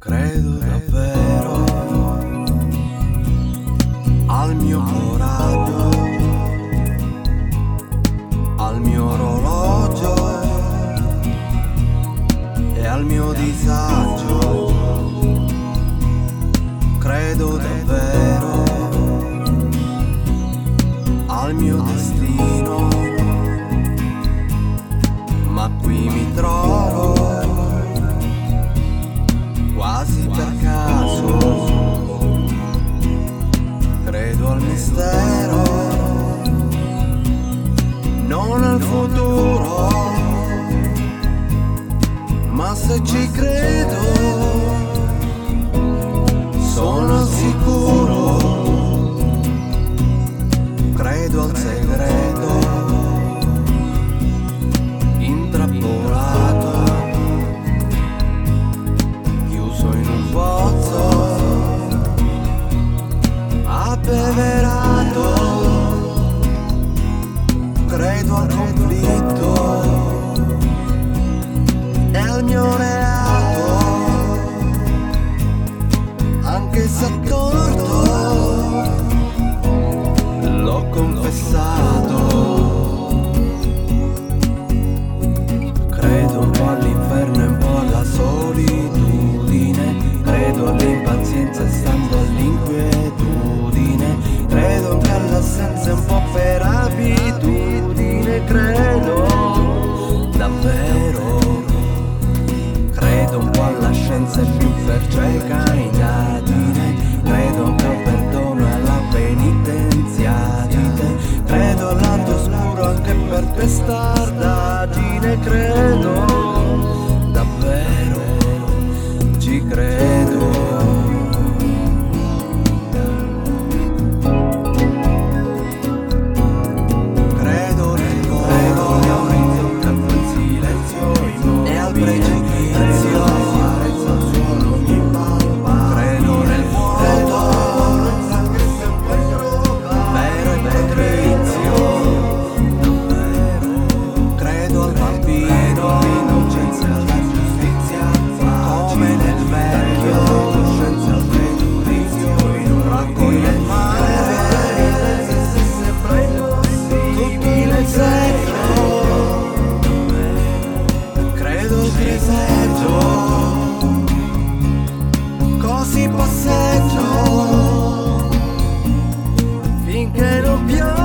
Credo davvero al mio coraggio, al mio orologio e al mio disagio. Credo davvero al mio destino, ma qui mi trovo quasi per caso. Credo al mistero, non al futuro, ma se ci credo sono sicuro. Credo al segreto intrappolato, chiuso in un pozzo abbeverato. Credo al conflitto e al mio reato, anche se a torto l'ho confessato. Credo un po' all'inferno e un po' alla solitudine. Credo all'impazienza e stando all'inquietudine. Credo anche all'assenza un po' per abitudine. Credo davvero. Credo un po' alla scienza e più per cieca indagine. Credo anche al perdono e alla penitenziarità. Credo al lato oscuro anche per testardaggine. Credo davvero, ci credo. Credo nel orizzonte in silenzio e al precipizio. Credo nel vuoto, vero e patrizio. Credo al bambino, all'innocenza e alla giustizia, come nel vecchio, coscienza al pregiudizio, in un raccoglie il mare, se sembra impossibile il secchio. Credo che seggio, così passeggio finché non piango.